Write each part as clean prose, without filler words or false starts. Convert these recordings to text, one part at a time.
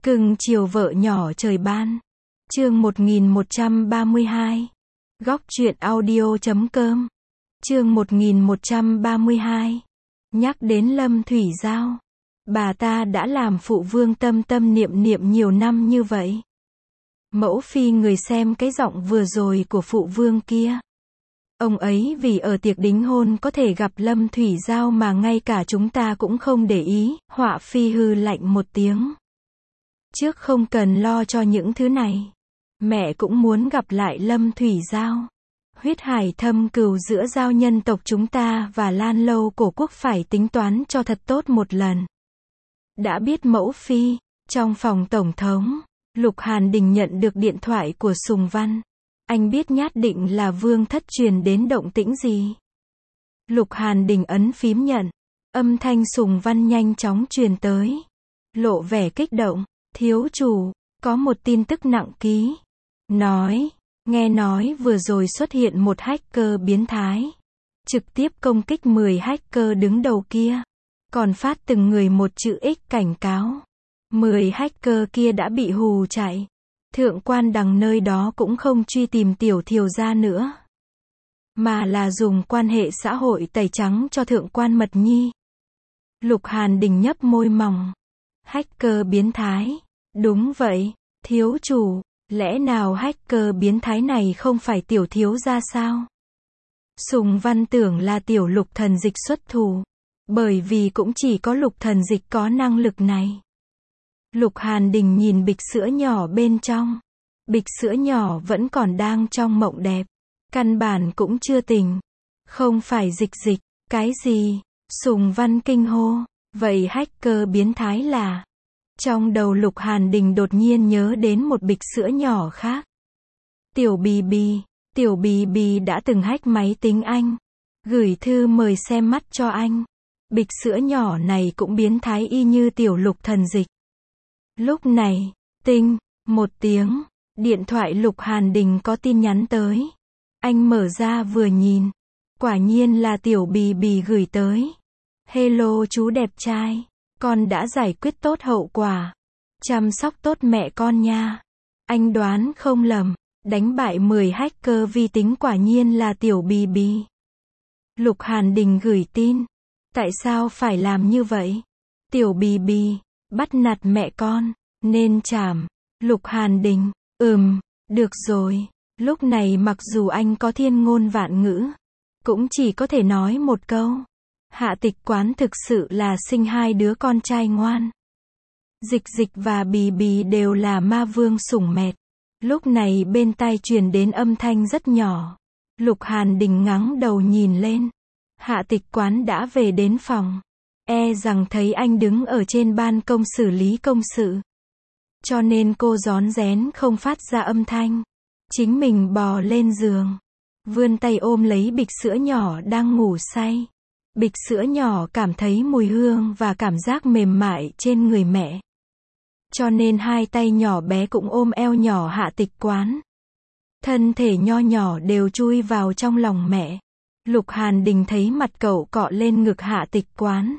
Cưng chiều vợ nhỏ trời ban. Chương 1132. Góc truyện audio.com. Chương 1132. Nhắc đến Lâm Thủy Giao. Bà ta đã làm phụ vương tâm tâm niệm niệm nhiều năm như vậy. Mẫu phi người xem cái giọng vừa rồi của phụ vương kia. Ông ấy vì ở tiệc đính hôn có thể gặp Lâm Thủy Giao mà ngay cả chúng ta cũng không để ý, họa phi hư lạnh một tiếng. Trước không cần lo cho những thứ này. Mẹ cũng muốn gặp lại Lâm Thủy Giao. Huyết hải thâm cừu giữa giao nhân tộc chúng ta và Lan Lâu cổ quốc phải tính toán cho thật tốt một lần. Đã biết mẫu phi, trong phòng tổng thống, Lục Hàn Đình nhận được điện thoại của Sùng Văn. Anh biết nhát định là vương thất truyền đến động tĩnh gì. Lục Hàn Đình ấn phím nhận. Âm thanh Sùng Văn nhanh chóng truyền tới. Lộ vẻ kích động. Thiếu chủ, có một tin tức nặng ký. Nghe nói vừa rồi xuất hiện một hacker biến thái. Trực tiếp công kích 10 hacker đứng đầu kia. Còn phát từng người một chữ X cảnh cáo. 10 hacker kia đã bị hù chạy. Thượng quan đằng nơi đó cũng không truy tìm tiểu thiều gia nữa. Mà là dùng quan hệ xã hội tẩy trắng cho thượng quan Mật Nhi. Lục Hàn Đình nhấp môi mỏng. Hacker biến thái. Đúng vậy, thiếu chủ, lẽ nào hacker biến thái này không phải tiểu thiếu gia sao? Sùng Văn tưởng là tiểu Lục Thần Dịch xuất thủ. Bởi vì cũng chỉ có Lục Thần Dịch có năng lực này. Lục Hàn Đình nhìn bịch sữa nhỏ bên trong. Bịch sữa nhỏ vẫn còn đang trong mộng đẹp. Căn bản cũng chưa tỉnh. Không phải dịch, cái gì? Sùng Văn kinh hô. Vậy hacker biến thái là... Trong đầu Lục Hàn Đình đột nhiên nhớ đến một bịch sữa nhỏ khác. Tiểu Bì Bì đã từng hack máy tính anh. Gửi thư mời xem mắt cho anh. Bịch sữa nhỏ này cũng biến thái y như tiểu Lục Thần Dịch. Lúc này, tinh, một tiếng, điện thoại Lục Hàn Đình có tin nhắn tới. Anh mở ra vừa nhìn. Quả nhiên là tiểu Bì Bì gửi tới. Hello chú đẹp trai. Con đã giải quyết tốt hậu quả. Chăm sóc tốt mẹ con nha. Anh đoán không lầm. Đánh bại 10 hacker vi tính quả nhiên là tiểu Bì Bì. Lục Hàn Đình gửi tin. Tại sao phải làm như vậy? Tiểu Bì Bì, bắt nạt mẹ con, nên chảm. Lục Hàn Đình, được rồi. Lúc này mặc dù anh có thiên ngôn vạn ngữ, cũng chỉ có thể nói một câu. Hạ Tịch Quán thực sự là sinh hai đứa con trai ngoan. Dịch và Bì Bì đều là ma vương sủng mệt. Lúc này bên tai truyền đến âm thanh rất nhỏ. Lục Hàn Đình ngẩng đầu nhìn lên. Hạ Tịch Quán đã về đến phòng. E rằng thấy anh đứng ở trên ban công xử lý công sự. Cho nên cô rón rén không phát ra âm thanh. Chính mình bò lên giường. Vươn tay ôm lấy bịch sữa nhỏ đang ngủ say. Bịch sữa nhỏ cảm thấy mùi hương và cảm giác mềm mại trên người mẹ. Cho nên hai tay nhỏ bé cũng ôm eo nhỏ Hạ Tịch Quán. Thân thể nho nhỏ đều chui vào trong lòng mẹ. Lục Hàn Đình thấy mặt cậu cọ lên ngực Hạ Tịch Quán.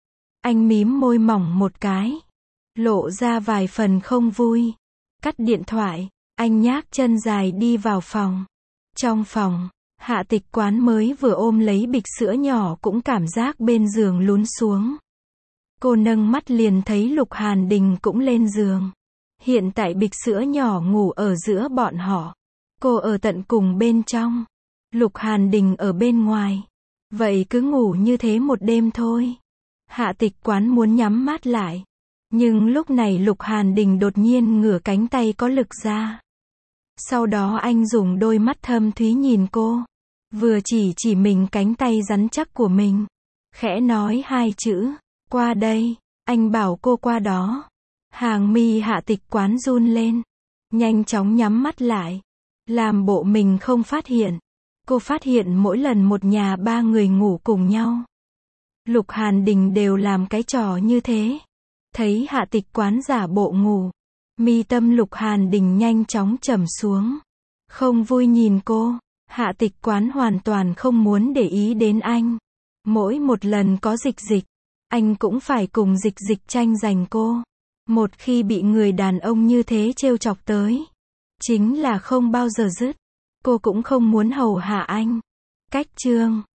Anh mím môi mỏng một cái. Lộ ra vài phần không vui. Cắt điện thoại, anh nhác chân dài đi vào phòng. Trong phòng, Hạ Tịch Quán mới vừa ôm lấy bịch sữa nhỏ cũng cảm giác bên giường lún xuống. Cô nâng mắt liền thấy Lục Hàn Đình cũng lên giường. Hiện tại bịch sữa nhỏ ngủ ở giữa bọn họ. Cô ở tận cùng bên trong. Lục Hàn Đình ở bên ngoài. Vậy cứ ngủ như thế một đêm thôi. Hạ Tịch Quán muốn nhắm mắt lại. Nhưng lúc này Lục Hàn Đình đột nhiên ngửa cánh tay có lực ra. Sau đó anh dùng đôi mắt thâm thúy nhìn cô. Vừa chỉ mình cánh tay rắn chắc của mình. Khẽ nói hai chữ. Qua đây. Anh bảo cô qua đó. Hàng mi Hạ Tịch Quán run lên. Nhanh chóng nhắm mắt lại. Làm bộ mình không phát hiện. Cô phát hiện mỗi lần một nhà ba người ngủ cùng nhau. Lục Hàn Đình đều làm cái trò như thế. Thấy Hạ Tịch Quán giả bộ ngủ. Mi tâm Lục Hàn Đình nhanh chóng trầm xuống. Không vui nhìn cô. Hạ Tịch Quán hoàn toàn không muốn để ý đến anh. Mỗi một lần có dịch, anh cũng phải cùng dịch tranh giành cô. Một khi bị người đàn ông như thế trêu chọc tới, chính là không bao giờ dứt. Cô cũng không muốn hầu hạ anh. Cách chương